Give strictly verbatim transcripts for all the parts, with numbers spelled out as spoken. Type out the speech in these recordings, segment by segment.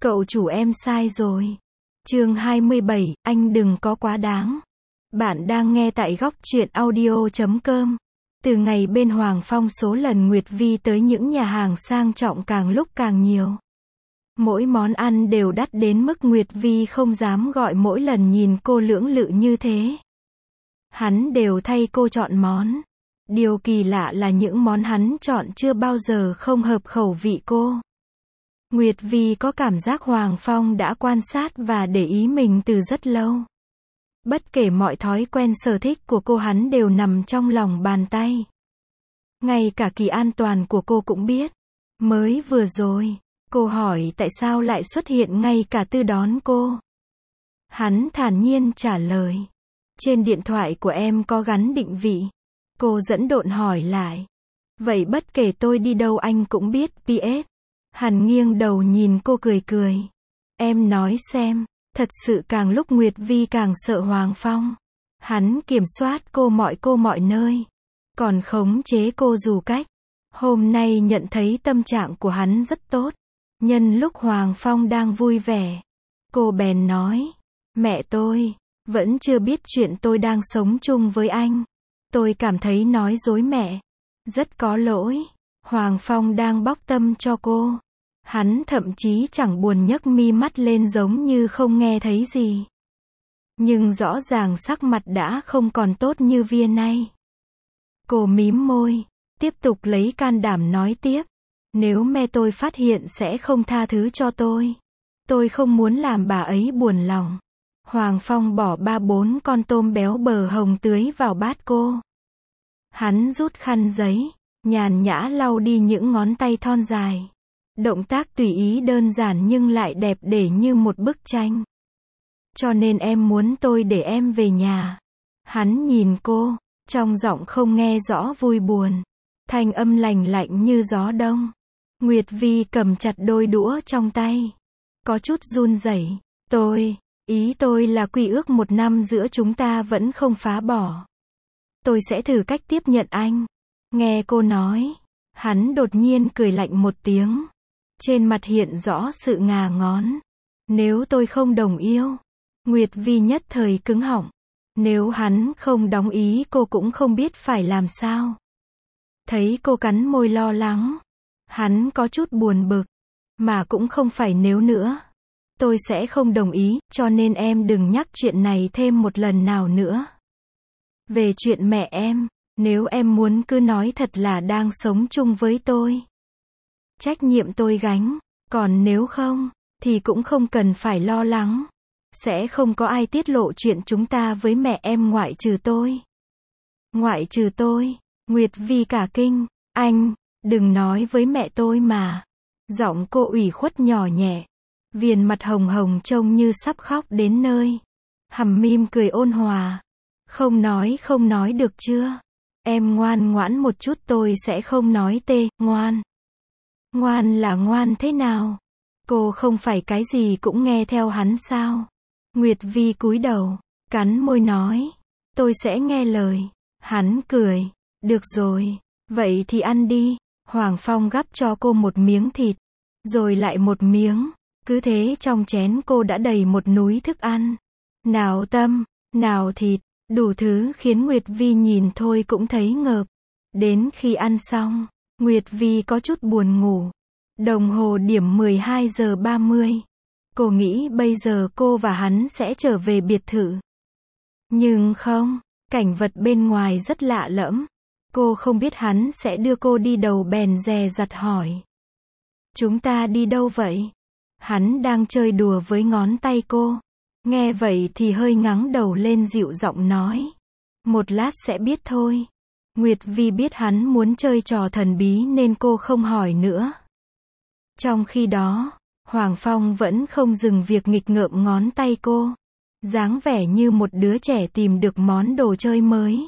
Cậu chủ em sai rồi. Chương hai mươi bảy, anh đừng có quá đáng. Bạn đang nghe tại góc truyện audio chấm com. Từ ngày bên Hoàng Phong số lần Nguyệt Vi tới những nhà hàng sang trọng càng lúc càng nhiều. Mỗi món ăn đều đắt đến mức Nguyệt Vi không dám gọi mỗi lần nhìn cô lưỡng lự như thế. Hắn đều thay cô chọn món. Điều kỳ lạ là những món hắn chọn chưa bao giờ không hợp khẩu vị cô. Nguyệt Vi có cảm giác Hoàng Phong đã quan sát và để ý mình từ rất lâu. Bất kể mọi thói quen sở thích của cô hắn đều nằm trong lòng bàn tay. Ngay cả kỳ an toàn của cô cũng biết. Mới vừa rồi, cô hỏi tại sao lại xuất hiện ngay cả tư đón cô. Hắn thản nhiên trả lời. Trên điện thoại của em có gắn định vị. Cô dẫn độn hỏi lại. Vậy bất kể tôi đi đâu anh cũng biết pê ét. Hắn nghiêng đầu nhìn cô cười cười. Em nói xem, thật sự càng lúc Nguyệt Vi càng sợ Hoàng Phong. Hắn kiểm soát cô mọi cô mọi nơi. Còn khống chế cô dù cách. Hôm nay nhận thấy tâm trạng của hắn rất tốt. Nhân lúc Hoàng Phong đang vui vẻ. Cô bèn nói. Mẹ tôi, vẫn chưa biết chuyện tôi đang sống chung với anh. Tôi cảm thấy nói dối mẹ. Rất có lỗi. Hoàng Phong đang bóc tâm cho cô. Hắn thậm chí chẳng buồn nhấc mi mắt lên giống như không nghe thấy gì. Nhưng rõ ràng sắc mặt đã không còn tốt như viên nay. Cô mím môi, tiếp tục lấy can đảm nói tiếp. Nếu mẹ tôi phát hiện sẽ không tha thứ cho tôi. Tôi không muốn làm bà ấy buồn lòng. Hoàng Phong bỏ ba bốn con tôm béo bờ hồng tưới vào bát cô. Hắn rút khăn giấy, nhàn nhã lau đi những ngón tay thon dài. Động tác tùy ý đơn giản nhưng lại đẹp để như một bức tranh. Cho nên em muốn tôi để em về nhà. Hắn nhìn cô, trong giọng không nghe rõ vui buồn. Thanh âm lành lạnh như gió đông. Nguyệt Vi cầm chặt đôi đũa trong tay. Có chút run rẩy. Tôi, ý tôi là quy ước một năm giữa chúng ta vẫn không phá bỏ. Tôi sẽ thử cách tiếp nhận anh. Nghe cô nói, hắn đột nhiên cười lạnh một tiếng. Trên mặt hiện rõ sự ngà ngón. Nếu tôi không đồng yêu. Nguyệt Vi nhất thời cứng họng. Nếu hắn không đồng ý cô cũng không biết phải làm sao. Thấy cô cắn môi lo lắng. Hắn có chút buồn bực. Mà cũng không phải nếu nữa. Tôi sẽ không đồng ý, cho nên em đừng nhắc chuyện này thêm một lần nào nữa. Về chuyện mẹ em, nếu em muốn cứ nói thật là đang sống chung với tôi. Trách nhiệm tôi gánh, còn nếu không, thì cũng không cần phải lo lắng. Sẽ không có ai tiết lộ chuyện chúng ta với mẹ em ngoại trừ tôi. Ngoại trừ tôi, Nguyệt Vi cả kinh, anh, đừng nói với mẹ tôi mà. Giọng cô ủy khuất nhỏ nhẹ. Viền mặt hồng hồng trông như sắp khóc đến nơi. Hầm mim cười ôn hòa. Không nói không nói được chưa? Em ngoan ngoãn một chút tôi sẽ không nói tê, ngoan. Ngoan là ngoan thế nào? Cô không phải cái gì cũng nghe theo hắn sao? Nguyệt Vi cúi đầu, cắn môi nói. Tôi sẽ nghe lời. Hắn cười. Được rồi. Vậy thì ăn đi. Hoàng Phong gắp cho cô một miếng thịt. Rồi lại một miếng. Cứ thế trong chén cô đã đầy một núi thức ăn. Nào tâm, nào thịt. Đủ thứ khiến Nguyệt Vi nhìn thôi cũng thấy ngợp. Đến khi ăn xong, Nguyệt Vi có chút buồn ngủ. Đồng hồ điểm mười hai giờ ba mươi. Cô nghĩ bây giờ cô và hắn sẽ trở về biệt thự. Nhưng không, cảnh vật bên ngoài rất lạ lẫm. Cô không biết hắn sẽ đưa cô đi đâu bèn dè dặt hỏi. Chúng ta đi đâu vậy? Hắn đang chơi đùa với ngón tay cô. Nghe vậy thì hơi ngắng đầu lên dịu giọng nói. Một lát sẽ biết thôi. Nguyệt Vi biết hắn muốn chơi trò thần bí nên cô không hỏi nữa. Trong khi đó, Hoàng Phong vẫn không dừng việc nghịch ngợm ngón tay cô. Dáng vẻ như một đứa trẻ tìm được món đồ chơi mới.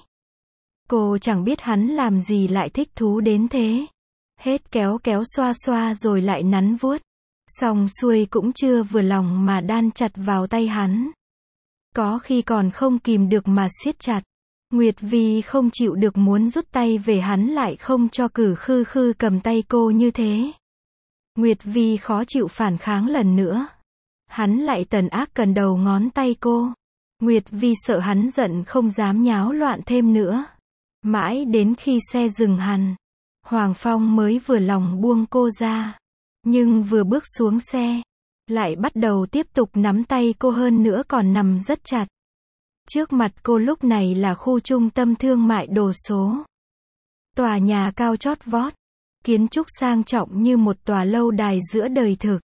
Cô chẳng biết hắn làm gì lại thích thú đến thế. Hết kéo kéo xoa xoa rồi lại nắn vuốt. Xong xuôi cũng chưa vừa lòng mà đan chặt vào tay hắn. Có khi còn không kìm được mà siết chặt. Nguyệt Vi không chịu được muốn rút tay về hắn lại không cho cử khư khư cầm tay cô như thế. Nguyệt Vi khó chịu phản kháng lần nữa. Hắn lại tần ác cần đầu ngón tay cô. Nguyệt Vi sợ hắn giận không dám nháo loạn thêm nữa. Mãi đến khi xe dừng hẳn, Hoàng Phong mới vừa lòng buông cô ra. Nhưng vừa bước xuống xe, lại bắt đầu tiếp tục nắm tay cô, hơn nữa còn nằm rất chặt. Trước mặt cô lúc này là khu trung tâm thương mại đồ số. Tòa nhà cao chót vót, kiến trúc sang trọng như một tòa lâu đài giữa đời thực.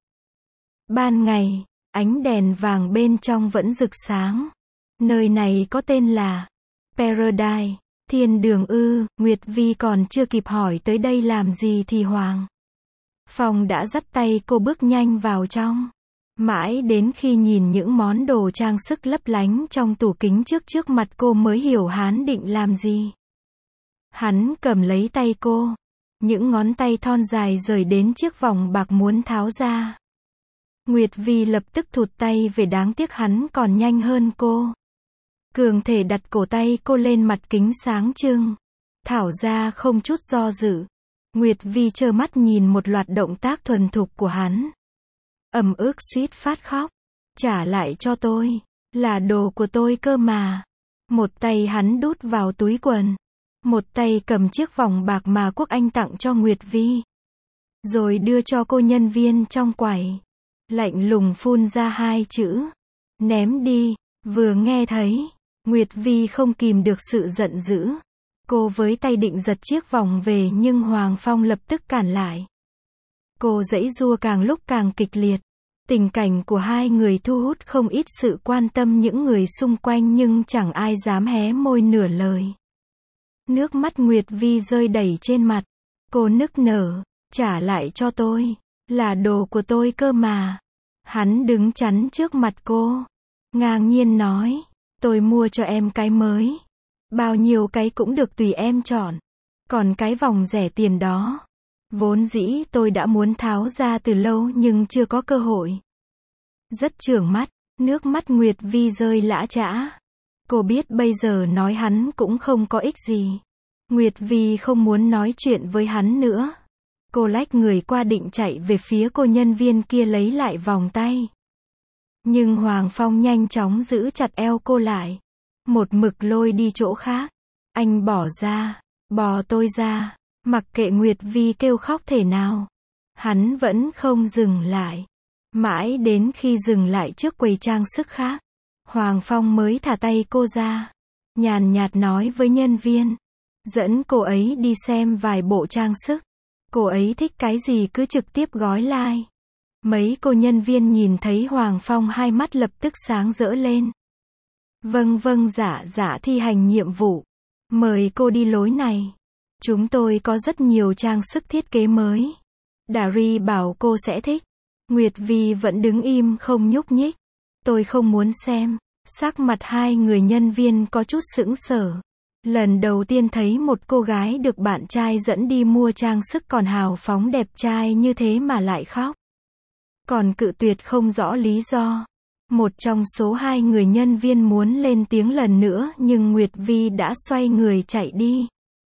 Ban ngày, ánh đèn vàng bên trong vẫn rực sáng. Nơi này có tên là Paradise, thiên đường ư. Nguyệt Vi còn chưa kịp hỏi tới đây làm gì thì Hoàng Phong đã dắt tay cô bước nhanh vào trong. Mãi đến khi nhìn những món đồ trang sức lấp lánh trong tủ kính trước trước mặt cô mới hiểu hắn định làm gì. Hắn cầm lấy tay cô, những ngón tay thon dài rời đến chiếc vòng bạc muốn tháo ra. Nguyệt Vi lập tức thụt tay về, đáng tiếc hắn còn nhanh hơn cô. Cường thể đặt cổ tay cô lên mặt kính sáng trưng. Thảo ra không chút do dự. Nguyệt Vi trơ mắt nhìn một loạt động tác thuần thục của hắn. Ầm ức suýt phát khóc. Trả lại cho tôi. Là đồ của tôi cơ mà. Một tay hắn đút vào túi quần. Một tay cầm chiếc vòng bạc mà Quốc Anh tặng cho Nguyệt Vi. Rồi đưa cho cô nhân viên trong quầy. Lạnh lùng phun ra hai chữ. Ném đi. Vừa nghe thấy, Nguyệt Vi không kìm được sự giận dữ. Cô với tay định giật chiếc vòng về nhưng Hoàng Phong lập tức cản lại. Cô giãy giụa càng lúc càng kịch liệt. Tình cảnh của hai người thu hút không ít sự quan tâm những người xung quanh nhưng chẳng ai dám hé môi nửa lời. Nước mắt Nguyệt Vi rơi đầy trên mặt. Cô nức nở, trả lại cho tôi. Là đồ của tôi cơ mà. Hắn đứng chắn trước mặt cô. Ngang nhiên nói, tôi mua cho em cái mới. Bao nhiêu cái cũng được tùy em chọn. Còn cái vòng rẻ tiền đó, vốn dĩ tôi đã muốn tháo ra từ lâu nhưng chưa có cơ hội. Rất chưởng mắt, nước mắt Nguyệt Vi rơi lã chã. Cô biết bây giờ nói hắn cũng không có ích gì. Nguyệt Vi không muốn nói chuyện với hắn nữa. Cô lách người qua định chạy về phía cô nhân viên kia lấy lại vòng tay. Nhưng Hoàng Phong nhanh chóng giữ chặt eo cô lại. Một mực lôi đi chỗ khác. Anh bỏ ra, bỏ tôi ra. Mặc kệ Nguyệt Vi kêu khóc thể nào. Hắn vẫn không dừng lại. Mãi đến khi dừng lại trước quầy trang sức khác. Hoàng Phong mới thả tay cô ra. Nhàn nhạt nói với nhân viên. Dẫn cô ấy đi xem vài bộ trang sức. Cô ấy thích cái gì cứ trực tiếp gói like. Mấy cô nhân viên nhìn thấy Hoàng Phong hai mắt lập tức sáng rỡ lên. Vâng vâng dạ dạ thi hành nhiệm vụ. Mời cô đi lối này. Chúng tôi có rất nhiều trang sức thiết kế mới. Dari bảo cô sẽ thích. Nguyệt Vi vẫn đứng im không nhúc nhích. Tôi không muốn xem. Sắc mặt hai người nhân viên có chút sững sờ. Lần đầu tiên thấy một cô gái được bạn trai dẫn đi mua trang sức còn hào phóng đẹp trai như thế mà lại khóc. Còn cự tuyệt không rõ lý do. Một trong số hai người nhân viên muốn lên tiếng lần nữa nhưng Nguyệt Vi đã xoay người chạy đi.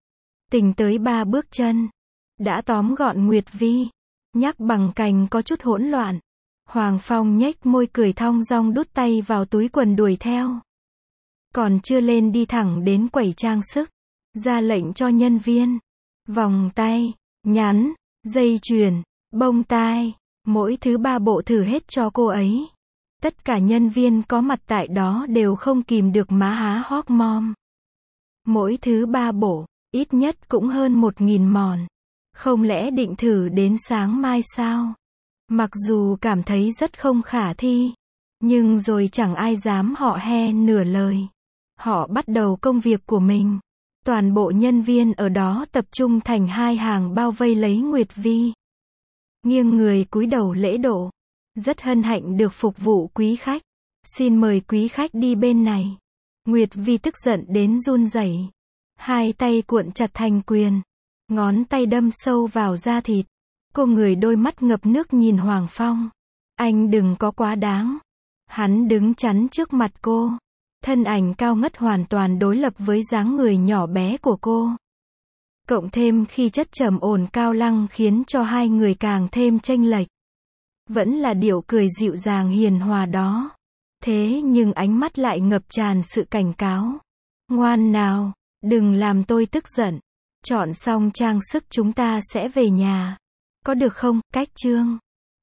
Tỉnh tới ba bước chân. Đã tóm gọn Nguyệt Vi. Nhắc bằng cành có chút hỗn loạn. Hoàng Phong nhếch môi cười thong dong đút tay vào túi quần đuổi theo. Còn chưa lên đi thẳng đến quầy trang sức. Ra lệnh cho nhân viên. Vòng tay, nhắn, dây chuyền, bông tai. Mỗi thứ ba bộ thử hết cho cô ấy. Tất cả nhân viên có mặt tại đó đều không kìm được má há hốc mồm. Mỗi thứ ba bộ, ít nhất cũng hơn một nghìn mòn. Không lẽ định thử đến sáng mai sao? Mặc dù cảm thấy rất không khả thi. Nhưng rồi chẳng ai dám họ he nửa lời. Họ bắt đầu công việc của mình. Toàn bộ nhân viên ở đó tập trung thành hai hàng bao vây lấy Nguyệt Vi. Nghiêng người cúi đầu lễ độ. Rất hân hạnh được phục vụ quý khách. Xin mời quý khách đi bên này. Nguyệt Vi tức giận đến run rẩy. Hai tay cuộn chặt thành quyền. Ngón tay đâm sâu vào da thịt. Cô người đôi mắt ngập nước nhìn Hoàng Phong. Anh đừng có quá đáng. Hắn đứng chắn trước mặt cô. Thân ảnh cao ngất hoàn toàn đối lập với dáng người nhỏ bé của cô. Cộng thêm khi chất trầm ổn cao lăng khiến cho hai người càng thêm chênh lệch. Vẫn là điệu cười dịu dàng hiền hòa đó. Thế nhưng ánh mắt lại ngập tràn sự cảnh cáo. Ngoan nào, đừng làm tôi tức giận. Chọn xong trang sức chúng ta sẽ về nhà. Có được không, Cách Trương?